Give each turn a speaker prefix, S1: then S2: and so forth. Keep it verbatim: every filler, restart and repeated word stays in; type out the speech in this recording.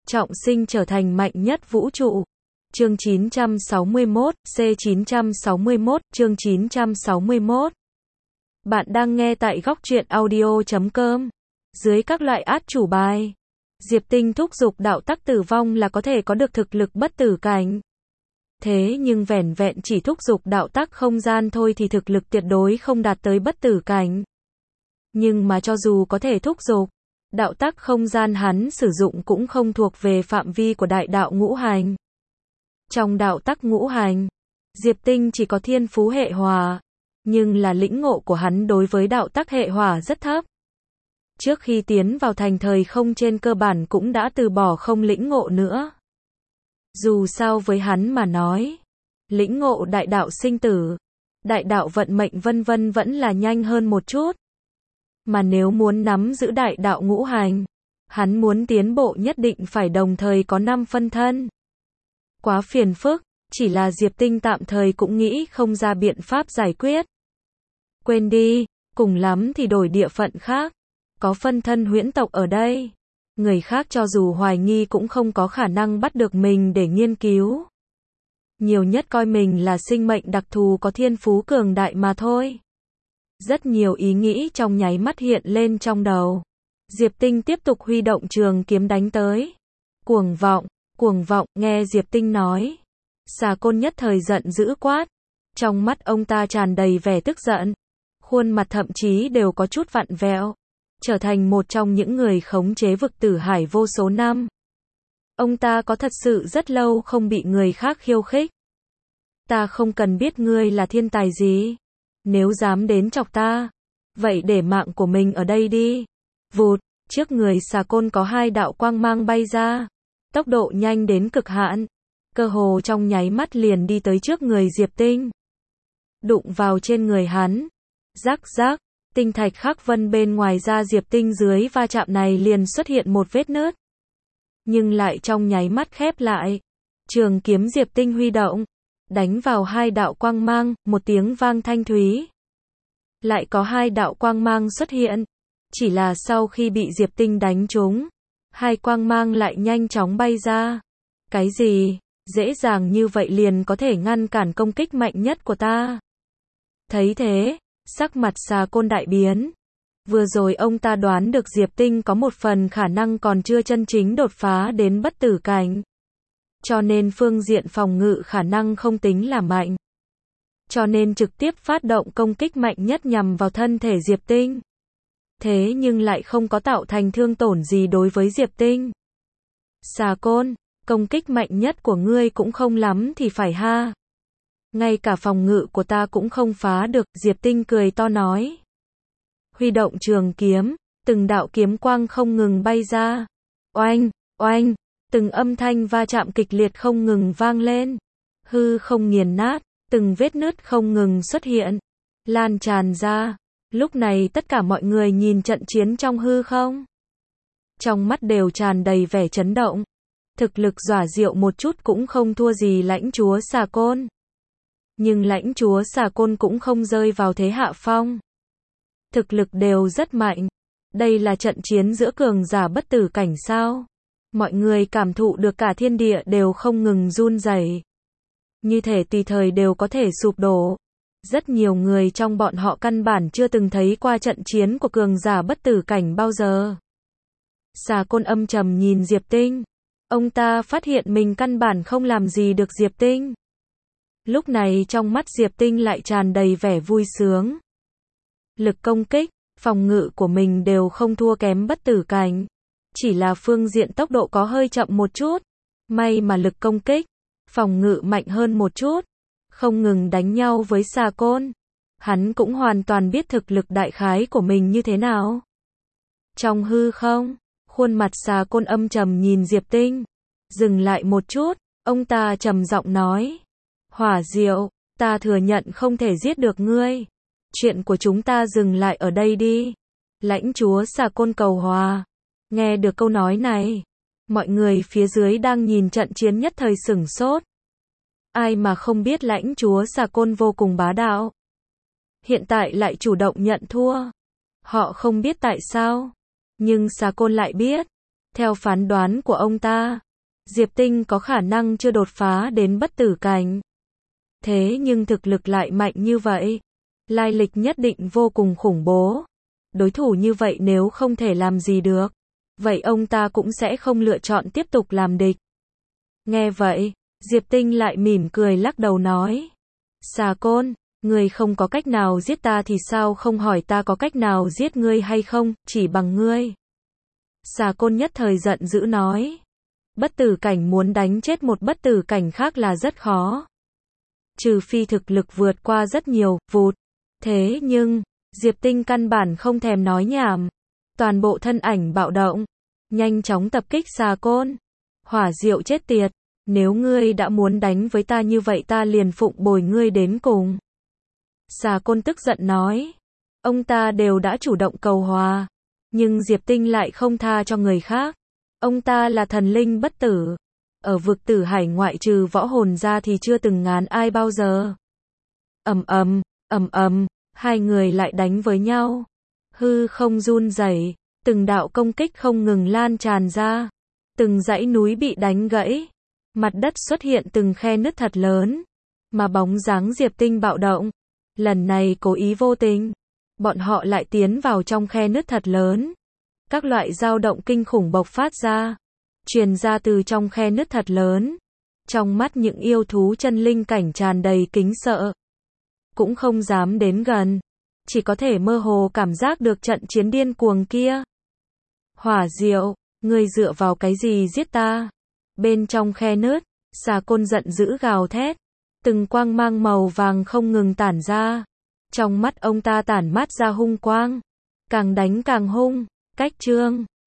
S1: trọng sinh trở thành mạnh nhất vũ trụ. Chương chín trăm sáu mươi mốt, C chín trăm sáu mươi mốt, chương chín trăm sáu mươi mốt. Bạn đang nghe tại góc truyện audio chấm com. Dưới các loại át chủ bài, Diệp Tinh thúc giục đạo tắc tử vong là có thể có được thực lực bất tử cảnh. Thế nhưng vẻn vẹn chỉ thúc giục đạo tắc không gian thôi thì thực lực tuyệt đối không đạt tới bất tử cảnh. Nhưng mà cho dù có thể thúc giục, đạo tắc không gian hắn sử dụng cũng không thuộc về phạm vi của đại đạo ngũ hành. Trong đạo tắc ngũ hành, Diệp Tinh chỉ có thiên phú hệ hỏa, nhưng là lĩnh ngộ của hắn đối với đạo tắc hệ hỏa rất thấp. Trước khi tiến vào thành thời không trên cơ bản cũng đã từ bỏ không lĩnh ngộ nữa. Dù sao với hắn mà nói, lĩnh ngộ đại đạo sinh tử, đại đạo vận mệnh vân vân vẫn là nhanh hơn một chút. Mà nếu muốn nắm giữ đại đạo ngũ hành, hắn muốn tiến bộ nhất định phải đồng thời có năm phân thân. Quá phiền phức, chỉ là Diệp Tinh tạm thời cũng nghĩ không ra biện pháp giải quyết. Quên đi, cùng lắm thì đổi địa phận khác. Có phân thân huyễn tộc ở đây, người khác cho dù hoài nghi cũng không có khả năng bắt được mình để nghiên cứu. Nhiều nhất coi mình là sinh mệnh đặc thù có thiên phú cường đại mà thôi. Rất nhiều ý nghĩ trong nháy mắt hiện lên trong đầu. Diệp Tinh tiếp tục huy động trường kiếm đánh tới. Cuồng vọng, cuồng vọng, nghe Diệp Tinh nói. Xà Côn nhất thời giận dữ quát. Trong mắt ông ta tràn đầy vẻ tức giận. Khuôn mặt thậm chí đều có chút vặn vẹo. Trở thành một trong những người khống chế vực tử hải vô số năm. Ông ta có thật sự rất lâu không bị người khác khiêu khích. Ta không cần biết ngươi là thiên tài gì. Nếu dám đến chọc ta, vậy để mạng của mình ở đây đi. Vụt, trước người Xà Côn có hai đạo quang mang bay ra. Tốc độ nhanh đến cực hạn. Cơ hồ trong nháy mắt liền đi tới trước người Diệp Tinh. Đụng vào trên người hắn. Rắc rắc. Tinh thạch khắc vân bên ngoài da Diệp Tinh dưới va chạm này liền xuất hiện một vết nứt. Nhưng lại trong nháy mắt khép lại. Trường kiếm Diệp Tinh huy động. Đánh vào hai đạo quang mang, một tiếng vang thanh thúy. Lại có hai đạo quang mang xuất hiện. Chỉ là sau khi bị Diệp Tinh đánh trúng, hai quang mang lại nhanh chóng bay ra. Cái gì? Dễ dàng như vậy liền có thể ngăn cản công kích mạnh nhất của ta. Thấy thế, sắc mặt Xà Côn đại biến. Vừa rồi ông ta đoán được Diệp Tinh có một phần khả năng còn chưa chân chính đột phá đến bất tử cảnh. Cho nên phương diện phòng ngự khả năng không tính là mạnh. Cho nên trực tiếp phát động công kích mạnh nhất nhằm vào thân thể Diệp Tinh. Thế nhưng lại không có tạo thành thương tổn gì đối với Diệp Tinh. Xà Côn, công kích mạnh nhất của ngươi cũng không lắm thì phải ha. Ngay cả phòng ngự của ta cũng không phá được, Diệp Tinh cười to nói. Huy động trường kiếm, từng đạo kiếm quang không ngừng bay ra. Oanh, oanh, từng âm thanh va chạm kịch liệt không ngừng vang lên. Hư không nghiền nát, từng vết nứt không ngừng xuất hiện, lan tràn ra. Lúc này tất cả mọi người nhìn trận chiến trong hư không. Trong mắt đều tràn đầy vẻ chấn động. Thực lực dọa diệu một chút cũng không thua gì lãnh chúa Xà Côn. Nhưng lãnh chúa Xà Côn cũng không rơi vào thế hạ phong. Thực lực đều rất mạnh. Đây là trận chiến giữa cường giả bất tử cảnh sao? Mọi người cảm thụ được cả thiên địa đều không ngừng run rẩy. Như thể tùy thời đều có thể sụp đổ. Rất nhiều người trong bọn họ căn bản chưa từng thấy qua trận chiến của cường giả bất tử cảnh bao giờ. Xà Côn âm trầm nhìn Diệp Tinh. Ông ta phát hiện mình căn bản không làm gì được Diệp Tinh. Lúc này trong mắt Diệp Tinh lại tràn đầy vẻ vui sướng. Lực công kích, phòng ngự của mình đều không thua kém bất tử cảnh. Chỉ là phương diện tốc độ có hơi chậm một chút. May mà lực công kích, phòng ngự mạnh hơn một chút. Không ngừng đánh nhau với Xà Côn. Hắn cũng hoàn toàn biết thực lực đại khái của mình như thế nào. Trong hư không, khuôn mặt Xà Côn âm trầm nhìn Diệp Tinh. Dừng lại một chút, ông ta trầm giọng nói. Hỏa Diệu, ta thừa nhận không thể giết được ngươi. Chuyện của chúng ta dừng lại ở đây đi. Lãnh chúa Xà Côn cầu hòa. Nghe được câu nói này, mọi người phía dưới đang nhìn trận chiến nhất thời sửng sốt. Ai mà không biết lãnh chúa Xà Côn vô cùng bá đạo. Hiện tại lại chủ động nhận thua. Họ không biết tại sao. Nhưng Xà Côn lại biết. Theo phán đoán của ông ta, Diệp Tinh có khả năng chưa đột phá đến bất tử cảnh. Thế nhưng thực lực lại mạnh như vậy, lai lịch nhất định vô cùng khủng bố. Đối thủ như vậy nếu không thể làm gì được, vậy ông ta cũng sẽ không lựa chọn tiếp tục làm địch. Nghe vậy, Diệp Tinh lại mỉm cười lắc đầu nói. Xà Côn, ngươi không có cách nào giết ta thì sao không hỏi ta có cách nào giết ngươi hay không, chỉ bằng ngươi. Xà Côn nhất thời giận dữ nói. Bất tử cảnh muốn đánh chết một bất tử cảnh khác là rất khó. Trừ phi thực lực vượt qua rất nhiều, vụt. Thế nhưng, Diệp Tinh căn bản không thèm nói nhảm. Toàn bộ thân ảnh bạo động, nhanh chóng tập kích Xà Côn. Hỏa diệu chết tiệt, nếu ngươi đã muốn đánh với ta như vậy ta liền phụng bồi ngươi đến cùng. Xà Côn tức giận nói. Ông ta đều đã chủ động cầu hòa, nhưng Diệp Tinh lại không tha cho người khác. Ông ta là thần linh bất tử. Ở vực Tử Hải ngoại trừ võ hồn ra thì chưa từng ngán ai bao giờ. Ầm ầm, ầm ầm, hai người lại đánh với nhau. Hư không run rẩy, từng đạo công kích không ngừng lan tràn ra. Từng dãy núi bị đánh gãy. Mặt đất xuất hiện từng khe nứt thật lớn. Mà bóng dáng Diệp Tinh bạo động. Lần này cố ý vô tình. Bọn họ lại tiến vào trong khe nứt thật lớn. Các loại dao động kinh khủng bộc phát ra. Truyền ra từ trong khe nứt thật lớn. Trong mắt những yêu thú chân linh cảnh tràn đầy kính sợ. Cũng không dám đến gần. Chỉ có thể mơ hồ cảm giác được trận chiến điên cuồng kia. Hỏa diệu, ngươi dựa vào cái gì giết ta? Bên trong khe nứt, Xà Côn giận dữ gào thét. Từng quang mang màu vàng không ngừng tản ra. Trong mắt ông ta tản mát ra hung quang. Càng đánh càng hung. Cách chương